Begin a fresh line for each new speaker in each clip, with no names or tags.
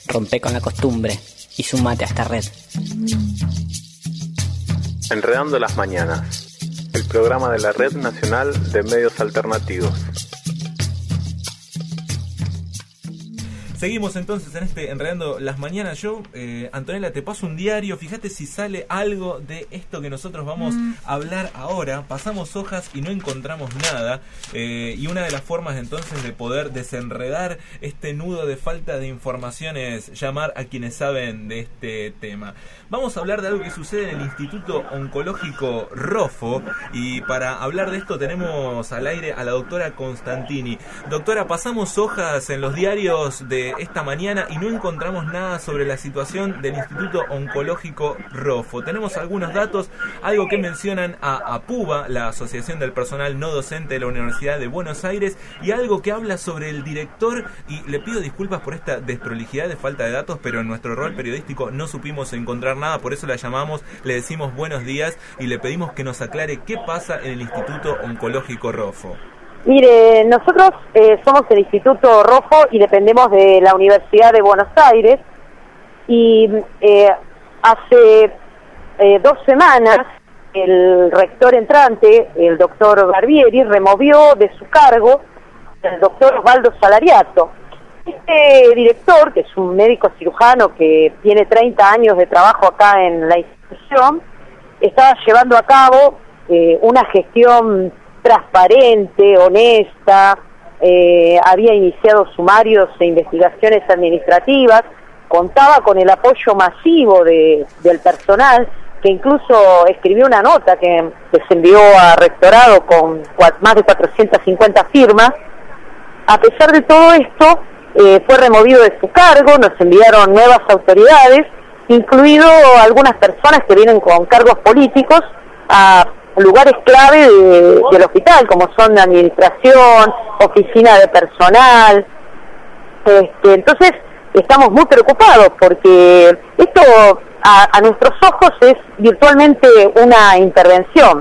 Rompe con la costumbre y sumate a esta red.
Enredando las mañanas, el programa de la Red Nacional de Medios Alternativos.
Seguimos entonces en este Enredando las Mañanas. Yo, Antonella, te paso un diario. Fíjate si sale algo de esto que nosotros vamos a hablar ahora. Pasamos hojas y no encontramos nada. Y una de las formas entonces de poder desenredar este nudo de falta de información es llamar a quienes saben de este tema. Vamos a hablar de algo que sucede en el Instituto Oncológico Rofo. Y para hablar de esto tenemos al aire a la doctora Constantini. Doctora, pasamos hojas en los diarios de esta mañana y no encontramos nada sobre la situación del Instituto Oncológico Rofo. Tenemos algunos datos, algo que mencionan a APUBA, la Asociación del Personal No Docente de la Universidad de Buenos Aires, y algo que habla sobre el director, y le pido disculpas por esta desprolijidad de falta de datos, pero en nuestro rol periodístico no supimos encontrar nada, por eso la llamamos, le decimos buenos días y le pedimos que nos aclare qué pasa en el Instituto Oncológico Rofo.
Mire, nosotros somos el Instituto Rofo y dependemos de la Universidad de Buenos Aires, y hace 2 semanas el rector entrante, el doctor Barbieri, removió de su cargo al doctor Osvaldo Salariato. Este director, que es un médico cirujano que tiene 30 años de trabajo acá en la institución, estaba llevando a cabo una gestión transparente, honesta, había iniciado sumarios e investigaciones administrativas, contaba con el apoyo masivo del personal, que incluso escribió una nota que se envió a rectorado con más de 450 firmas. A pesar de todo esto, fue removido de su cargo, nos enviaron nuevas autoridades, incluido algunas personas que vienen con cargos políticos a lugares clave del hospital, como son administración, oficina de personal. Entonces estamos muy preocupados porque esto a nuestros ojos es virtualmente una intervención,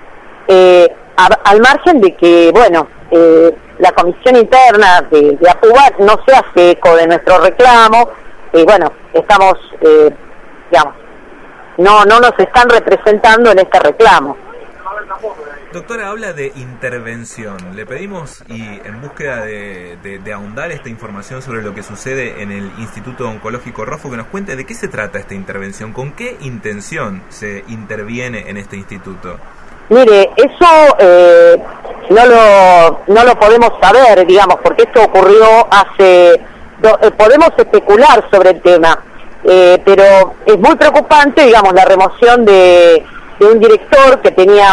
al margen de que, bueno, la comisión interna de APUBA no se hace eco de nuestro reclamo, bueno, estamos, digamos, no nos están representando en este reclamo.
Doctora, habla de intervención. Le pedimos, y en búsqueda de ahondar esta información sobre lo que sucede en el Instituto Oncológico Rofo, que nos cuente de qué se trata esta intervención, con qué intención se interviene en este instituto.
Mire, eso no lo podemos saber, digamos, porque esto ocurrió hace... podemos especular sobre el tema, pero es muy preocupante, digamos, la remoción de un director que tenía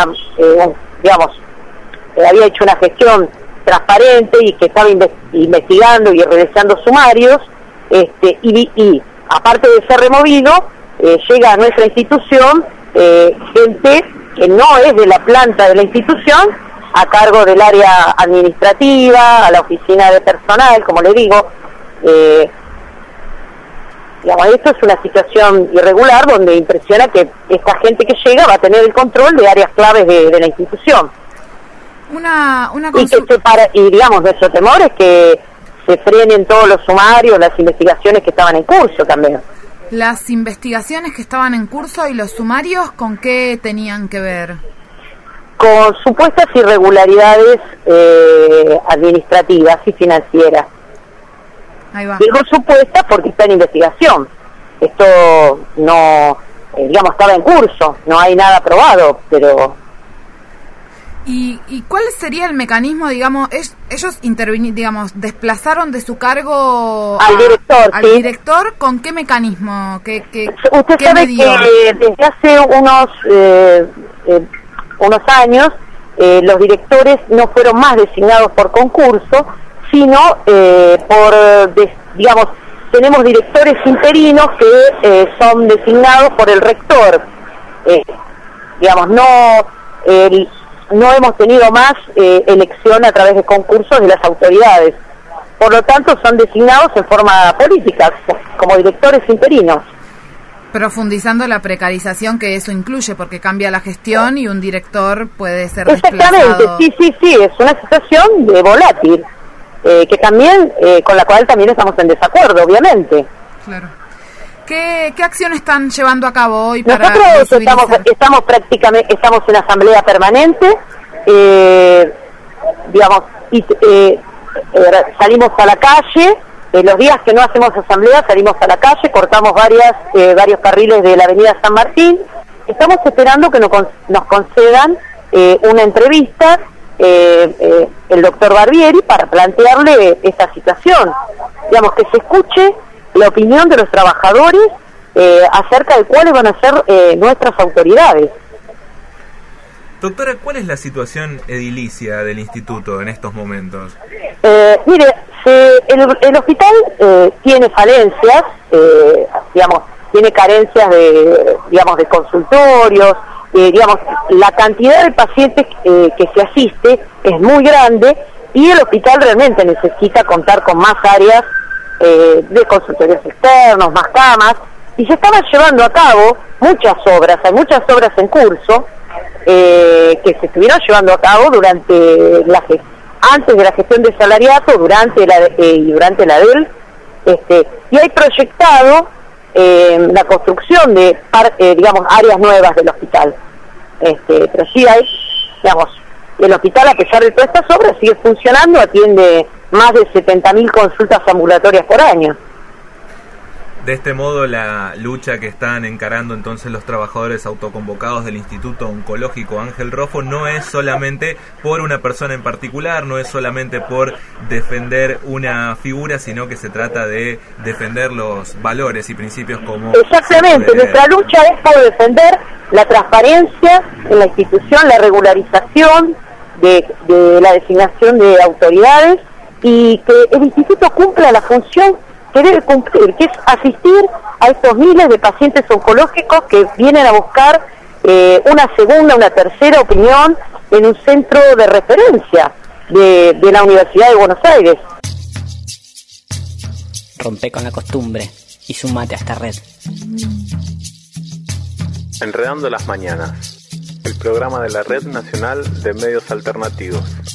había hecho una gestión transparente y que estaba investigando y realizando sumarios, y aparte de ser removido, llega a nuestra institución gente que no es de la planta de la institución, a cargo del área administrativa, a la oficina de personal, como le digo. Digamos, esto es una situación irregular donde impresiona que esta gente que llega va a tener el control de áreas claves de la institución. Y digamos, nuestro temor es que se frenen todos los sumarios, las investigaciones que estaban en curso también.
Las investigaciones que estaban en curso y los sumarios, ¿con qué tenían que ver?
Con supuestas irregularidades administrativas y financieras.
Ahí va.
Digo supuesta porque está en investigación. Esto no, estaba en curso, no hay nada aprobado, pero...
¿Y cuál sería el mecanismo, digamos, ellos desplazaron de su cargo
al
director, ¿con qué mecanismo?
Usted sabe que desde hace unos años los directores no fueron más designados por concurso, sino tenemos directores interinos que son designados por el rector. No hemos tenido más elección a través de concursos de las autoridades. Por lo tanto, son designados en forma política, como directores interinos.
Profundizando la precarización que eso incluye, porque cambia la gestión y un director puede ser desplazado.
Exactamente, sí, es una situación de volátil. que también, con la cual también estamos en desacuerdo, obviamente.
Claro. ¿Qué acción están llevando a cabo hoy para
Nosotros estamos en asamblea permanente, salimos a la calle, los días que no hacemos asamblea salimos a la calle, cortamos varios carriles de la avenida San Martín. Estamos esperando que nos concedan una entrevista el doctor Barbieri para plantearle esta situación, digamos, que se escuche la opinión de los trabajadores acerca de cuáles van a ser nuestras autoridades.
Doctora, ¿cuál es la situación edilicia del instituto en estos momentos?
Mire, el hospital tiene falencias, tiene carencias de consultorios, la cantidad de pacientes que se asiste es muy grande y el hospital realmente necesita contar con más áreas de consultorios externos, más camas, y se estaban llevando a cabo muchas obras, hay muchas obras en curso que se estuvieron llevando a cabo antes de la gestión de Salariato, durante la de él, y hay proyectado la construcción de áreas nuevas del hospital, pero sí hay, el hospital, a pesar de todas estas obras, sigue funcionando, atiende más de 70.000 consultas ambulatorias por año.
De este modo, la lucha que están encarando entonces los trabajadores autoconvocados del Instituto Oncológico Ángel Roffo no es solamente por una persona en particular, no es solamente por defender una figura, sino que se trata de defender los valores y principios como...
Exactamente, nuestra lucha es por defender la transparencia en la institución, la regularización de la designación de autoridades y que el instituto cumpla la función que debe cumplir, que es asistir a estos miles de pacientes oncológicos que vienen a buscar una segunda, una tercera opinión en un centro de referencia de la Universidad de Buenos Aires.
Rompe con la costumbre y sumate a esta red.
Enredando las mañanas, el programa de la Red Nacional de Medios Alternativos.